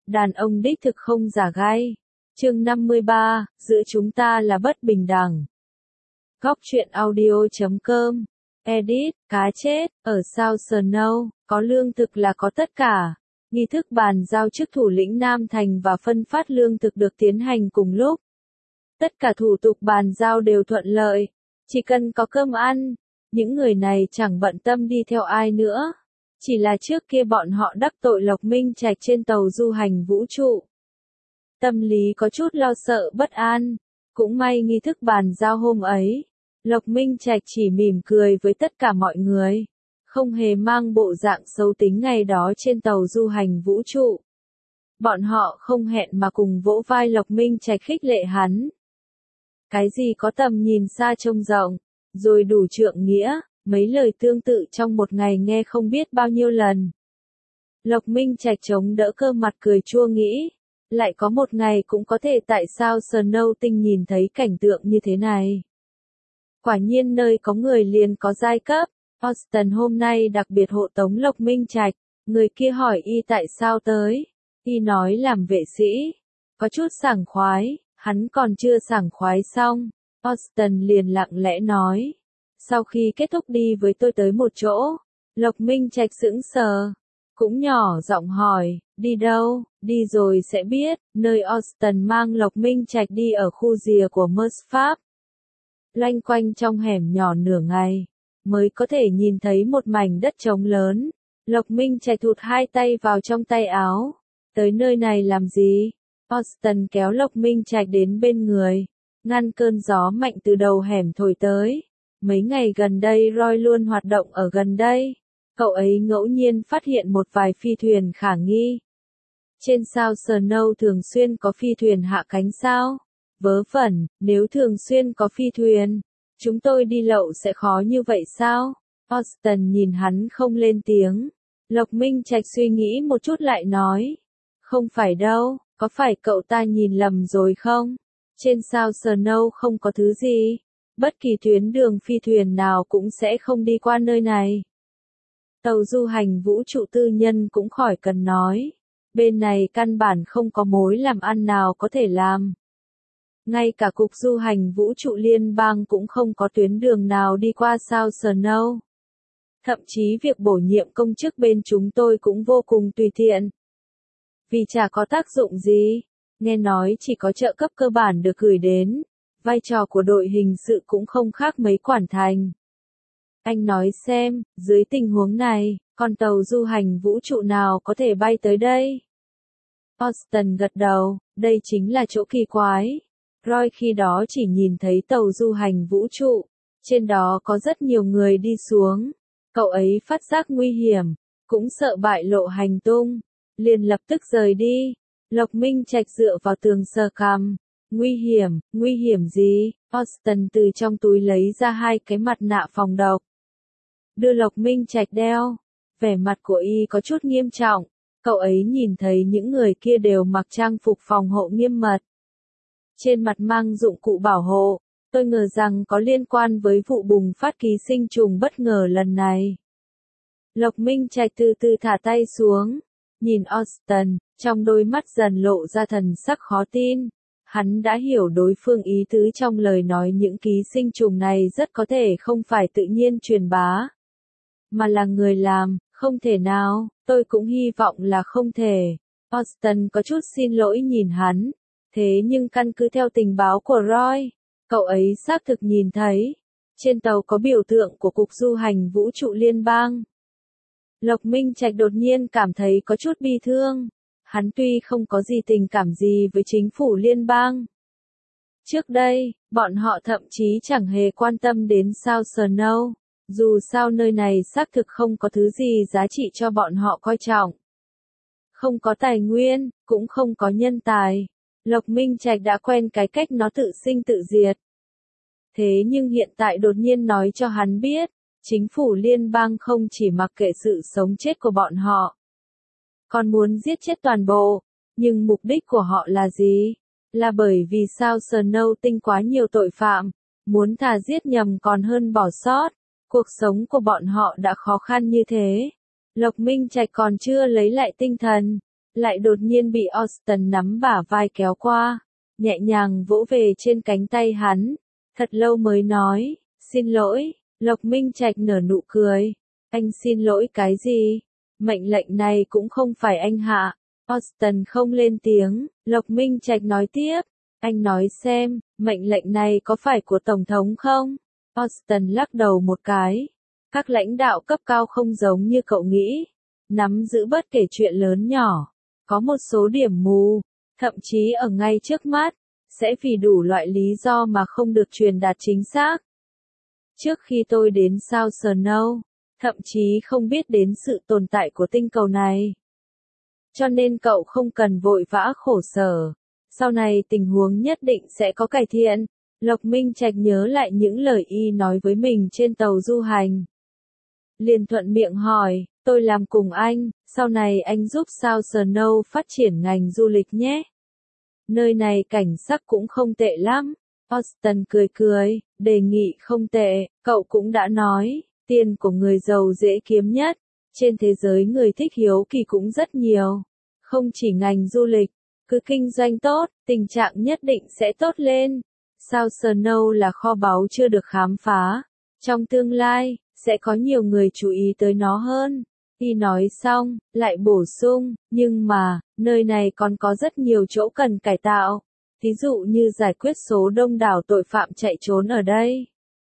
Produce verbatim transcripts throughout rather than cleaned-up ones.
Đàn ông đích thực không giả gai. Chương năm mươi ba, giữa chúng ta là bất bình đẳng. Góc truyện audio chấm com. Edit, cá chết, ở South Snow, có lương thực là có tất cả. Nghi thức bàn giao chức thủ lĩnh Nam Thành và phân phát lương thực được tiến hành cùng lúc. Tất cả thủ tục bàn giao đều thuận lợi. Chỉ cần có cơm ăn, những người này chẳng bận tâm đi theo ai nữa. Chỉ là trước kia bọn họ đắc tội Lộc Minh Trạch trên tàu du hành vũ trụ. Tâm lý có chút lo sợ bất an. Cũng may nghi thức bàn giao hôm ấy, Lộc Minh Trạch chỉ mỉm cười với tất cả mọi người. Không hề mang bộ dạng xấu tính ngày đó trên tàu du hành vũ trụ. Bọn họ không hẹn mà cùng vỗ vai Lộc Minh Trạch khích lệ hắn. Cái gì có tầm nhìn xa trông rộng, rồi đủ trượng nghĩa, mấy lời tương tự trong một ngày nghe không biết bao nhiêu lần. Lộc Minh Trạch chống đỡ cơ mặt cười chua nghĩ, lại có một ngày cũng có thể tại sao Snow Tinh nhìn thấy cảnh tượng như thế này. Quả nhiên nơi có người liền có giai cấp. Austin hôm nay đặc biệt hộ tống Lộc Minh Trạch, người kia hỏi y tại sao tới, y nói làm vệ sĩ, có chút sảng khoái, hắn còn chưa sảng khoái xong, Austin liền lặng lẽ nói, sau khi kết thúc đi với tôi tới một chỗ, Lộc Minh Trạch sững sờ, cũng nhỏ giọng hỏi, đi đâu, đi rồi sẽ biết, nơi Austin mang Lộc Minh Trạch đi ở khu rìa của Mers Pháp. Loanh quanh trong hẻm nhỏ nửa ngày, mới có thể nhìn thấy một mảnh đất trống lớn. Lộc Minh Trạch thụt hai tay vào trong tay áo. Tới nơi này làm gì? Austin kéo Lộc Minh Trạch đến bên người, ngăn cơn gió mạnh từ đầu hẻm thổi tới. Mấy ngày gần đây Roy luôn hoạt động ở gần đây. Cậu ấy ngẫu nhiên phát hiện một vài phi thuyền khả nghi. Trên South Snow thường xuyên có phi thuyền hạ cánh sao? Vớ vẩn, nếu thường xuyên có phi thuyền, chúng tôi đi lậu sẽ khó như vậy sao? Austin nhìn hắn không lên tiếng. Lộc Minh Trạch suy nghĩ một chút lại nói. Không phải đâu, có phải cậu ta nhìn lầm rồi không? Trên South Snow không có thứ gì. Bất kỳ tuyến đường phi thuyền nào cũng sẽ không đi qua nơi này. Tàu du hành vũ trụ tư nhân cũng khỏi cần nói. Bên này căn bản không có mối làm ăn nào có thể làm. Ngay cả cục du hành vũ trụ liên bang cũng không có tuyến đường nào đi qua South Snow. Thậm chí việc bổ nhiệm công chức bên chúng tôi cũng vô cùng tùy tiện. Vì chả có tác dụng gì, nghe nói chỉ có trợ cấp cơ bản được gửi đến, vai trò của đội hình sự cũng không khác mấy quản thành. Anh nói xem, dưới tình huống này, con tàu du hành vũ trụ nào có thể bay tới đây? Austin gật đầu, đây chính là chỗ kỳ quái. Roy khi đó chỉ nhìn thấy tàu du hành vũ trụ, trên đó có rất nhiều người đi xuống. Cậu ấy phát giác nguy hiểm, cũng sợ bại lộ hành tung, liền lập tức rời đi. Lộc Minh Trạch dựa vào tường sờ cằm. Nguy hiểm, nguy hiểm gì? Austin từ trong túi lấy ra hai cái mặt nạ phòng độc. Đưa Lộc Minh Trạch đeo. Vẻ mặt của y có chút nghiêm trọng. Cậu ấy nhìn thấy những người kia đều mặc trang phục phòng hộ nghiêm mật. Trên mặt mang dụng cụ bảo hộ, tôi ngờ rằng có liên quan với vụ bùng phát ký sinh trùng bất ngờ lần này. Lộc Minh Trạch từ từ thả tay xuống, nhìn Austin, trong đôi mắt dần lộ ra thần sắc khó tin. Hắn đã hiểu đối phương ý tứ trong lời nói những ký sinh trùng này rất có thể không phải tự nhiên truyền bá, mà là người làm, không thể nào, tôi cũng hy vọng là không thể. Austin có chút xin lỗi nhìn hắn. Thế nhưng căn cứ theo tình báo của Roy, cậu ấy xác thực nhìn thấy, trên tàu có biểu tượng của Cục Du hành Vũ trụ Liên bang. Lộc Minh Trạch đột nhiên cảm thấy có chút bi thương. Hắn tuy không có gì tình cảm gì với chính phủ liên bang. Trước đây, bọn họ thậm chí chẳng hề quan tâm đến South Snow. Dù sao nơi này xác thực không có thứ gì giá trị cho bọn họ coi trọng. Không có tài nguyên, cũng không có nhân tài. Lộc Minh Trạch đã quen cái cách nó tự sinh tự diệt. Thế nhưng hiện tại đột nhiên nói cho hắn biết, chính phủ liên bang không chỉ mặc kệ sự sống chết của bọn họ, còn muốn giết chết toàn bộ. Nhưng mục đích của họ là gì? Là bởi vì sao Snow Tinh quá nhiều tội phạm, muốn thà giết nhầm còn hơn bỏ sót. Cuộc sống của bọn họ đã khó khăn như thế. Lộc Minh Trạch còn chưa lấy lại tinh thần, lại đột nhiên bị Austin nắm bả vai kéo qua, nhẹ nhàng vỗ về trên cánh tay hắn, thật lâu mới nói, xin lỗi. Lộc Minh Trạch nở nụ cười, anh xin lỗi cái gì? Mệnh lệnh này cũng không phải anh hạ. Austin không lên tiếng, Lộc Minh Trạch nói tiếp, anh nói xem, mệnh lệnh này có phải của Tổng thống không? Austin lắc đầu một cái, các lãnh đạo cấp cao không giống như cậu nghĩ, nắm giữ bất kể chuyện lớn nhỏ, có một số điểm mù, thậm chí ở ngay trước mắt, sẽ vì đủ loại lý do mà không được truyền đạt chính xác. Trước khi tôi đến South Snow, thậm chí không biết đến sự tồn tại của tinh cầu này. Cho nên cậu không cần vội vã khổ sở. Sau này tình huống nhất định sẽ có cải thiện. Lộc Minh Trạch nhớ lại những lời y nói với mình trên tàu du hành. Liền thuận miệng hỏi, tôi làm cùng anh, sau này anh giúp South Snow phát triển ngành du lịch nhé. Nơi này cảnh sắc cũng không tệ lắm. Austin cười cười, đề nghị không tệ, cậu cũng đã nói, tiền của người giàu dễ kiếm nhất. Trên thế giới người thích hiếu kỳ cũng rất nhiều. Không chỉ ngành du lịch, cứ kinh doanh tốt, tình trạng nhất định sẽ tốt lên. South Snow là kho báu chưa được khám phá. Trong tương lai, sẽ có nhiều người chú ý tới nó hơn. Y nói xong, lại bổ sung, nhưng mà, nơi này còn có rất nhiều chỗ cần cải tạo. Ví dụ như giải quyết số đông đảo tội phạm chạy trốn ở đây.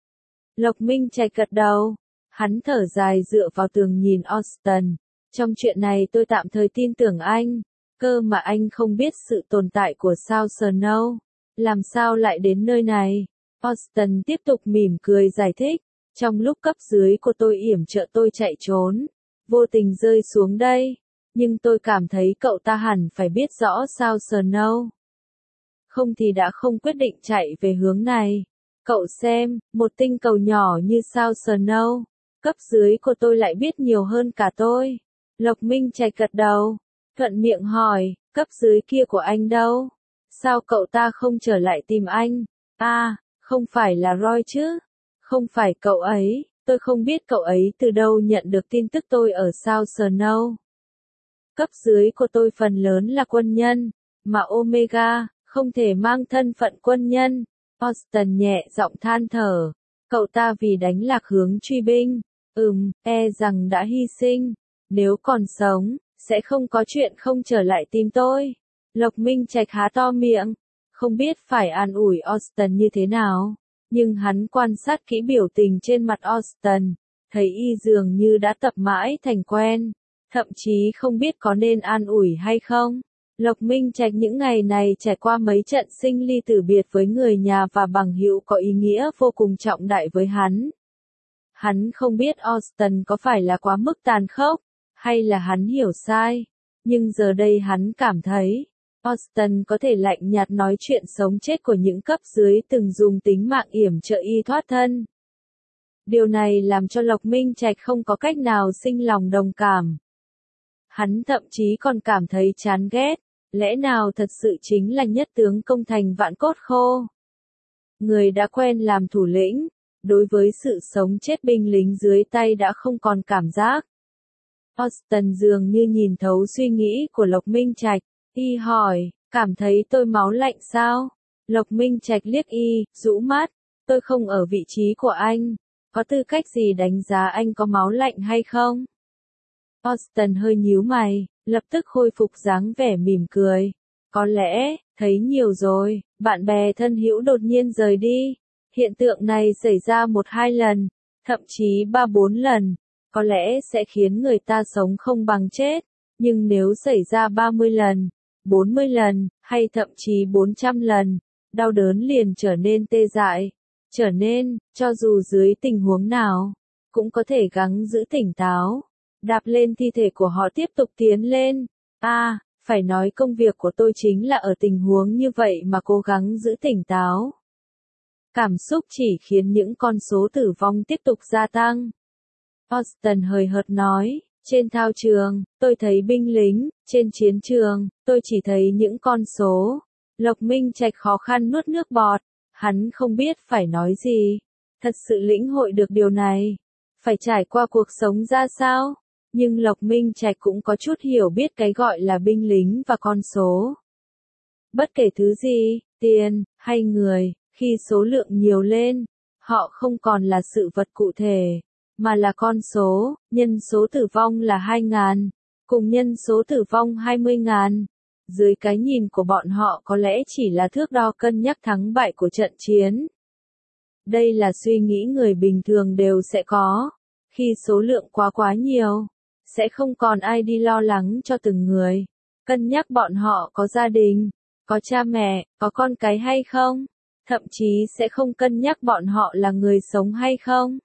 Lộc Minh Trạch gật đầu. Hắn thở dài dựa vào tường nhìn Austin. Trong chuyện này tôi tạm thời tin tưởng anh. Cơ mà anh không biết sự tồn tại của South Snow. Làm sao lại đến nơi này? Austin tiếp tục mỉm cười giải thích. Trong lúc cấp dưới của tôi yểm trợ tôi chạy trốn, vô tình rơi xuống đây. Nhưng tôi cảm thấy cậu ta hẳn phải biết rõ South Snow. Không thì đã không quyết định chạy về hướng này. Cậu xem, một tinh cầu nhỏ như South Snow, cấp dưới của tôi lại biết nhiều hơn cả tôi. Lộc Minh Trạch gật đầu, thuận miệng hỏi, cấp dưới kia của anh đâu? Sao cậu ta không trở lại tìm anh? À, không phải là Roy chứ? Không phải cậu ấy, tôi không biết cậu ấy từ đâu nhận được tin tức tôi ở South Snow. Cấp dưới của tôi phần lớn là quân nhân, mà Omega không thể mang thân phận quân nhân. Austin nhẹ giọng than thở, cậu ta vì đánh lạc hướng truy binh, ừm, e rằng đã hy sinh, nếu còn sống, sẽ không có chuyện không trở lại tìm tôi. Lộc Minh Trạch há to miệng, không biết phải an ủi Austin như thế nào, nhưng hắn quan sát kỹ biểu tình trên mặt Austin, thấy y dường như đã tập mãi thành quen, thậm chí không biết có nên an ủi hay không. Lộc Minh Trạch những ngày này trải qua mấy trận sinh ly tử biệt với người nhà và bằng hữu có ý nghĩa vô cùng trọng đại với hắn. Hắn không biết Austin có phải là quá mức tàn khốc, hay là hắn hiểu sai, nhưng giờ đây hắn cảm thấy, Austin có thể lạnh nhạt nói chuyện sống chết của những cấp dưới từng dùng tính mạng yểm trợ y thoát thân. Điều này làm cho Lộc Minh Trạch không có cách nào sinh lòng đồng cảm. Hắn thậm chí còn cảm thấy chán ghét. Lẽ nào thật sự chính là nhất tướng công thành vạn cốt khô? Người đã quen làm thủ lĩnh, đối với sự sống chết binh lính dưới tay đã không còn cảm giác. Austin dường như nhìn thấu suy nghĩ của Lộc Minh Trạch, y hỏi, cảm thấy tôi máu lạnh sao? Lộc Minh Trạch liếc y, rũ mắt, tôi không ở vị trí của anh, có tư cách gì đánh giá anh có máu lạnh hay không? Austin hơi nhíu mày, lập tức khôi phục dáng vẻ mỉm cười. Có lẽ, thấy nhiều rồi, bạn bè thân hữu đột nhiên rời đi. Hiện tượng này xảy ra một hai lần, thậm chí ba bốn lần. Có lẽ sẽ khiến người ta sống không bằng chết. Nhưng nếu xảy ra ba mươi lần, bốn mươi lần, hay thậm chí bốn trăm lần, đau đớn liền trở nên tê dại. Trở nên, cho dù dưới tình huống nào, cũng có thể gắng giữ tỉnh táo. Đạp lên thi thể của họ tiếp tục tiến lên. À, phải nói công việc của tôi chính là ở tình huống như vậy mà cố gắng giữ tỉnh táo. Cảm xúc chỉ khiến những con số tử vong tiếp tục gia tăng. Austin hời hợt nói, trên thao trường, tôi thấy binh lính, trên chiến trường, tôi chỉ thấy những con số. Lộc Minh Trạch khó khăn nuốt nước bọt, hắn không biết phải nói gì. Thật sự lĩnh hội được điều này. Phải trải qua cuộc sống ra sao? Nhưng Lộc Minh Trạch cũng có chút hiểu biết cái gọi là binh lính và con số. Bất kể thứ gì, tiền, hay người, khi số lượng nhiều lên, họ không còn là sự vật cụ thể, mà là con số, nhân số tử vong là hai ngàn, cùng nhân số tử vong hai mươi ngàn. Dưới cái nhìn của bọn họ có lẽ chỉ là thước đo cân nhắc thắng bại của trận chiến. Đây là suy nghĩ người bình thường đều sẽ có. Khi số lượng quá quá nhiều, sẽ không còn ai đi lo lắng cho từng người. Cân nhắc bọn họ có gia đình, có cha mẹ, có con cái hay không. Thậm chí sẽ không cân nhắc bọn họ là người sống hay không.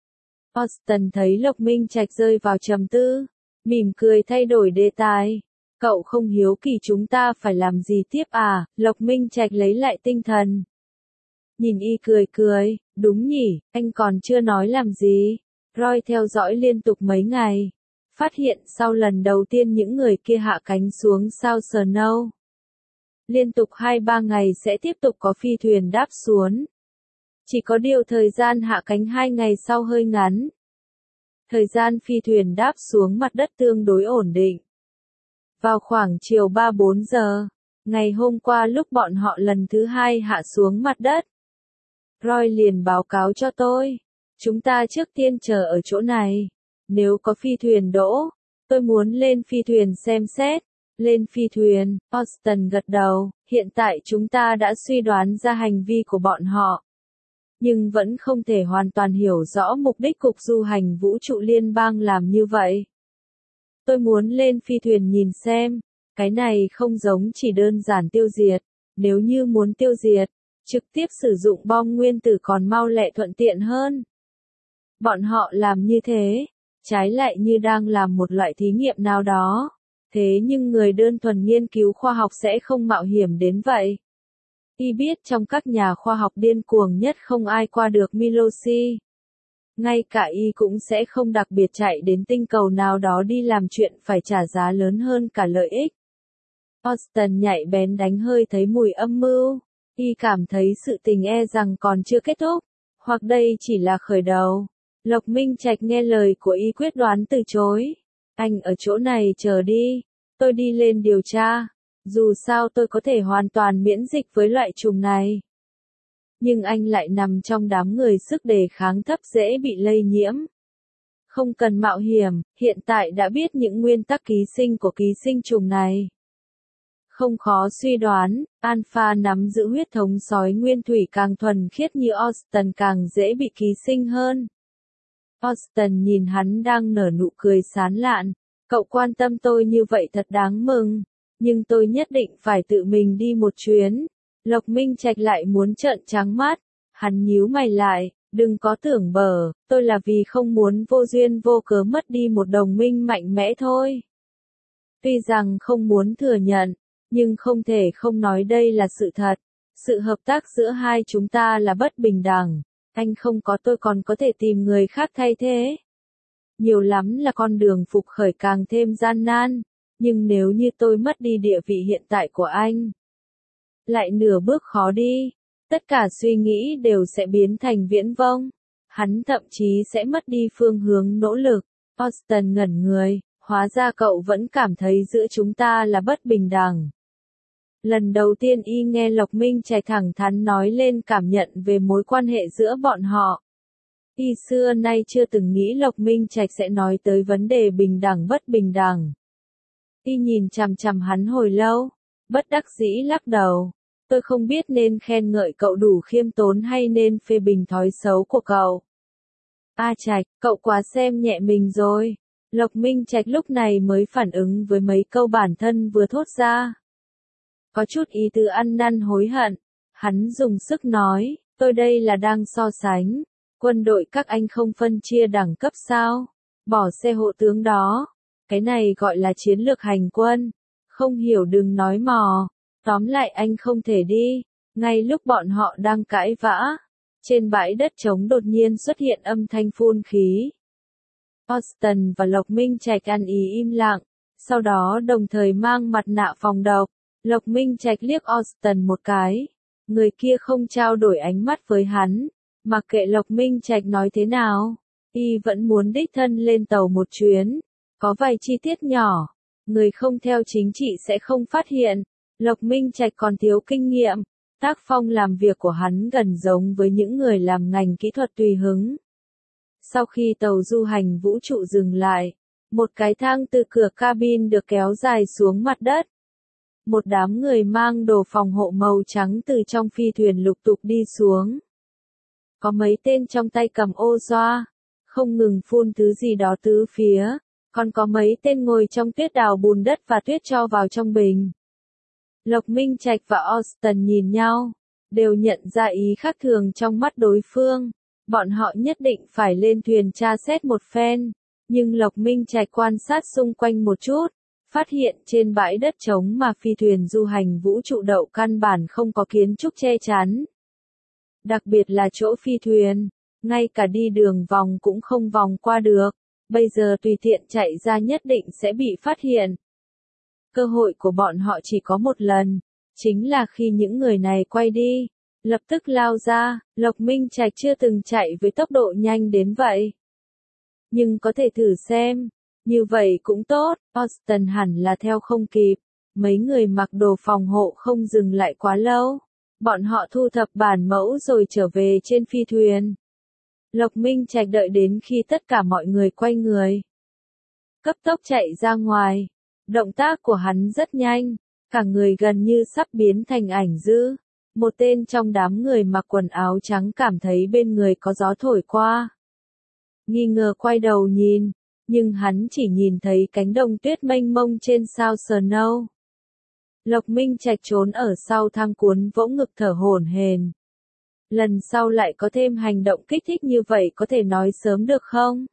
Austin thấy Lộc Minh Trạch rơi vào trầm tư, mỉm cười thay đổi đề tài. Cậu không hiếu kỳ chúng ta phải làm gì tiếp à? Lộc Minh Trạch lấy lại tinh thần. Nhìn y cười cười, đúng nhỉ, anh còn chưa nói làm gì. Roy theo dõi liên tục mấy ngày. Phát hiện sau lần đầu tiên những người kia hạ cánh xuống South Snow. Liên tục hai ba ngày sẽ tiếp tục có phi thuyền đáp xuống. Chỉ có điều thời gian hạ cánh hai ngày sau hơi ngắn. Thời gian phi thuyền đáp xuống mặt đất tương đối ổn định. Vào khoảng chiều ba bốn giờ, ngày hôm qua lúc bọn họ lần thứ hai hạ xuống mặt đất, Roy liền báo cáo cho tôi. Chúng ta trước tiên chờ ở chỗ này. Nếu có phi thuyền đỗ, tôi muốn lên phi thuyền xem xét. Lên phi thuyền, Austin gật đầu. Hiện tại chúng ta đã suy đoán ra hành vi của bọn họ. Nhưng vẫn không thể hoàn toàn hiểu rõ mục đích Cục Du hành Vũ trụ Liên bang làm như vậy. Tôi muốn lên phi thuyền nhìn xem. Cái này không giống chỉ đơn giản tiêu diệt. Nếu như muốn tiêu diệt, trực tiếp sử dụng bom nguyên tử còn mau lẹ thuận tiện hơn. Bọn họ làm như thế, trái lại như đang làm một loại thí nghiệm nào đó. Thế nhưng người đơn thuần nghiên cứu khoa học sẽ không mạo hiểm đến vậy. Y biết trong các nhà khoa học điên cuồng nhất không ai qua được Milosi. Ngay cả Y cũng sẽ không đặc biệt chạy đến tinh cầu nào đó đi làm chuyện phải trả giá lớn hơn cả lợi ích. Austin nhạy bén đánh hơi thấy mùi âm mưu. Y cảm thấy sự tình e rằng còn chưa kết thúc, hoặc đây chỉ là khởi đầu. Lộc Minh Trạch nghe lời của Y quyết đoán từ chối. Anh ở chỗ này chờ đi, tôi đi lên điều tra. Dù sao tôi có thể hoàn toàn miễn dịch với loại trùng này. Nhưng anh lại nằm trong đám người sức đề kháng thấp dễ bị lây nhiễm. Không cần mạo hiểm, hiện tại đã biết những nguyên tắc ký sinh của ký sinh trùng này. Không khó suy đoán, Alpha nắm giữ huyết thống sói nguyên thủy càng thuần khiết như Austin càng dễ bị ký sinh hơn. Austin nhìn hắn đang nở nụ cười sán lạn. Cậu quan tâm tôi như vậy thật đáng mừng. Nhưng tôi nhất định phải tự mình đi một chuyến. Lộc Minh Trạch lại muốn trợn trắng mắt. Hắn nhíu mày lại, đừng có tưởng bở, tôi là vì không muốn vô duyên vô cớ mất đi một đồng minh mạnh mẽ thôi. Tuy rằng không muốn thừa nhận, nhưng không thể không nói đây là sự thật. Sự hợp tác giữa hai chúng ta là bất bình đẳng. Anh không có tôi còn có thể tìm người khác thay thế. Nhiều lắm là con đường phục khởi càng thêm gian nan. Nhưng nếu như tôi mất đi địa vị hiện tại của anh, lại nửa bước khó đi, tất cả suy nghĩ đều sẽ biến thành viễn vông. Hắn thậm chí sẽ mất đi phương hướng nỗ lực. Austin ngẩn người, hóa ra cậu vẫn cảm thấy giữa chúng ta là bất bình đẳng. Lần đầu tiên Y nghe Lộc Minh Trạch thẳng thắn nói lên cảm nhận về mối quan hệ giữa bọn họ. Y xưa nay chưa từng nghĩ Lộc Minh Trạch sẽ nói tới vấn đề bình đẳng bất bình đẳng. Y nhìn chằm chằm hắn hồi lâu, bất đắc dĩ lắc đầu. Tôi không biết nên khen ngợi cậu đủ khiêm tốn hay nên phê bình thói xấu của cậu. A Trạch, cậu quá xem nhẹ mình rồi. Lộc Minh Trạch lúc này mới phản ứng với mấy câu bản thân vừa thốt ra. Có chút ý tứ ăn năn hối hận. Hắn dùng sức nói, tôi đây là đang so sánh. Quân đội các anh không phân chia đẳng cấp sao? Bỏ xe hộ tướng đó. Cái này gọi là chiến lược hành quân. Không hiểu đừng nói mò. Tóm lại anh không thể đi. Ngay lúc bọn họ đang cãi vã, trên bãi đất trống đột nhiên xuất hiện âm thanh phun khí. Austin và Lộc Minh Trạch ăn ý im lặng, sau đó đồng thời mang mặt nạ phòng độc. Lộc Minh Trạch liếc Austin một cái. Người kia không trao đổi ánh mắt với hắn. Mặc kệ Lộc Minh Trạch nói thế nào, y vẫn muốn đích thân lên tàu một chuyến. Có vài chi tiết nhỏ, người không theo chính trị sẽ không phát hiện. Lộc Minh Trạch còn thiếu kinh nghiệm, tác phong làm việc của hắn gần giống với những người làm ngành kỹ thuật tùy hứng. Sau khi tàu du hành vũ trụ dừng lại, một cái thang từ cửa cabin được kéo dài xuống mặt đất. Một đám người mang đồ phòng hộ màu trắng từ trong phi thuyền lục tục đi xuống. Có mấy tên trong tay cầm ô xoa, không ngừng phun thứ gì đó tứ phía, còn có mấy tên ngồi trong tuyết đào bùn đất và tuyết cho vào trong bình. Lộc Minh Trạch và Austin nhìn nhau, đều nhận ra ý khác thường trong mắt đối phương. Bọn họ nhất định phải lên thuyền tra xét một phen, nhưng Lộc Minh Trạch quan sát xung quanh một chút, phát hiện trên bãi đất trống mà phi thuyền du hành vũ trụ đậu căn bản không có kiến trúc che chắn. Đặc biệt là chỗ phi thuyền, ngay cả đi đường vòng cũng không vòng qua được, bây giờ tùy tiện chạy ra nhất định sẽ bị phát hiện. Cơ hội của bọn họ chỉ có một lần, chính là khi những người này quay đi, lập tức lao ra. Lộc Minh Trạch chưa từng chạy với tốc độ nhanh đến vậy. Nhưng có thể thử xem, như vậy cũng tốt. Austin hẳn là theo không kịp, mấy người mặc đồ phòng hộ không dừng lại quá lâu. Bọn họ thu thập bản mẫu rồi trở về trên phi thuyền. Lộc Minh Trạch đợi đến khi tất cả mọi người quay người, cấp tốc chạy ra ngoài. Động tác của hắn rất nhanh, cả người gần như sắp biến thành ảnh dữ. Một tên trong đám người mặc quần áo trắng cảm thấy bên người có gió thổi qua. Nghi ngờ quay đầu nhìn, nhưng hắn chỉ nhìn thấy cánh đồng tuyết mênh mông trên sao Snow. Lộc Minh Trạch trốn ở sau thang cuốn vỗ ngực thở hổn hển. Lần sau lại có thêm hành động kích thích như vậy có thể nói sớm được không?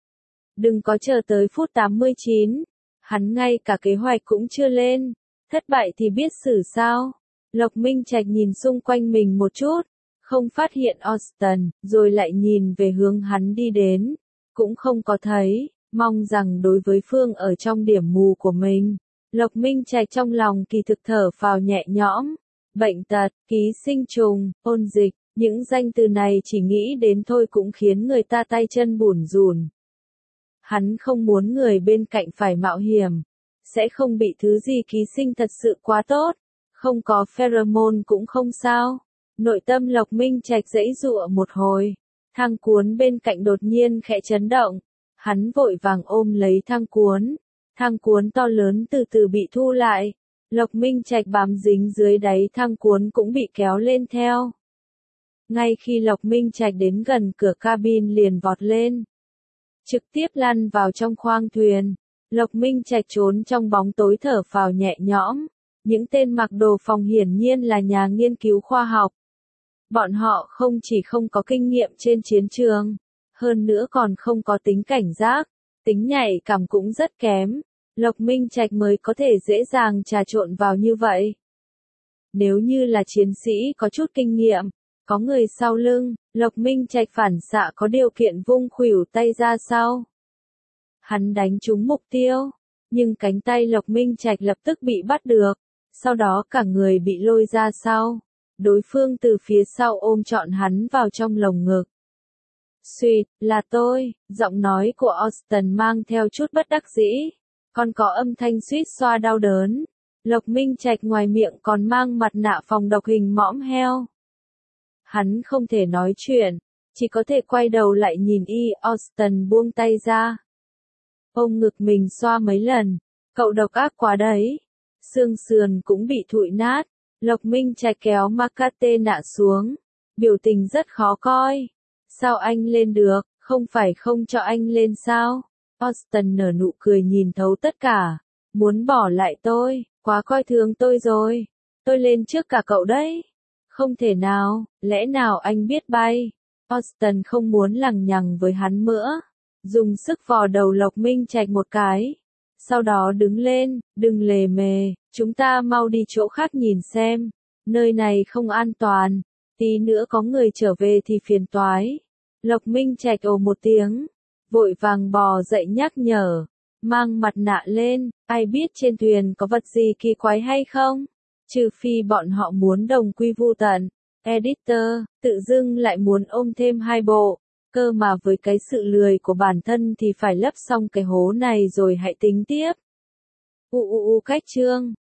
Đừng có chờ tới phút tám mươi chín, hắn ngay cả kế hoạch cũng chưa lên, thất bại thì biết xử sao? Lộc Minh Trạch nhìn xung quanh mình một chút, không phát hiện Austin, rồi lại nhìn về hướng hắn đi đến, cũng không có thấy, mong rằng đối với phương ở trong điểm mù của mình. Lộc Minh Trạch trong lòng kỳ thực thở phào nhẹ nhõm. Bệnh tật, ký sinh trùng, ôn dịch, những danh từ này chỉ nghĩ đến thôi cũng khiến người ta tay chân bủn rủn. Hắn không muốn người bên cạnh phải mạo hiểm, sẽ không bị thứ gì ký sinh thật sự quá tốt, không có pheromone cũng không sao. Nội tâm Lộc Minh Trạch giãy giụa một hồi, thang cuốn bên cạnh đột nhiên khẽ chấn động, hắn vội vàng ôm lấy thang cuốn, thang cuốn to lớn từ từ bị thu lại, Lộc Minh Trạch bám dính dưới đáy thang cuốn cũng bị kéo lên theo. Ngay khi Lộc Minh Trạch đến gần cửa cabin liền vọt lên, trực tiếp lăn vào trong khoang thuyền. Lộc Minh Trạch trốn trong bóng tối thở phào nhẹ nhõm. Những tên mặc đồ phòng hiển nhiên là nhà nghiên cứu khoa học. Bọn họ không chỉ không có kinh nghiệm trên chiến trường, hơn nữa còn không có tính cảnh giác, tính nhạy cảm cũng rất kém. Lộc Minh Trạch mới có thể dễ dàng trà trộn vào như vậy. Nếu như là chiến sĩ có chút kinh nghiệm, có người sau lưng, Lộc Minh Trạch phản xạ có điều kiện vung khuỷu tay ra sau. Hắn đánh trúng mục tiêu, nhưng cánh tay Lộc Minh Trạch lập tức bị bắt được, sau đó cả người bị lôi ra sau. Đối phương từ phía sau ôm trọn hắn vào trong lồng ngực. Suýt, là tôi, giọng nói của Austin mang theo chút bất đắc dĩ, còn có âm thanh suýt xoa đau đớn. Lộc Minh Trạch ngoài miệng còn mang mặt nạ phòng độc hình mõm heo. Hắn không thể nói chuyện, chỉ có thể quay đầu lại nhìn y. Austin buông tay ra, ôm ngực mình xoa mấy lần. Cậu độc ác quá đấy. Xương sườn cũng bị thụi nát. Lộc Minh Trạch kéo Makate nạ xuống, biểu tình rất khó coi. Sao anh lên được, không phải không cho anh lên sao? Austin nở nụ cười nhìn thấu tất cả, muốn bỏ lại tôi, quá coi thường tôi rồi. Tôi lên trước cả cậu đấy. Không thể nào, lẽ nào anh biết bay? Austin không muốn lằng nhằng với hắn nữa, dùng sức vò đầu Lộc Minh Trạch một cái. Sau đó đứng lên, đừng lề mề, chúng ta mau đi chỗ khác nhìn xem, nơi này không an toàn, tí nữa có người trở về thì phiền toái. Lộc Minh Trạch ồ một tiếng, vội vàng bò dậy nhắc nhở, mang mặt nạ lên, ai biết trên thuyền có vật gì kỳ quái hay không, trừ phi bọn họ muốn đồng quy vu tận. Editor, tự dưng lại muốn ôm thêm hai bộ, Cơ mà với cái sự lười của bản thân thì phải lấp xong cái hố này rồi hãy tính tiếp. U u u cách chương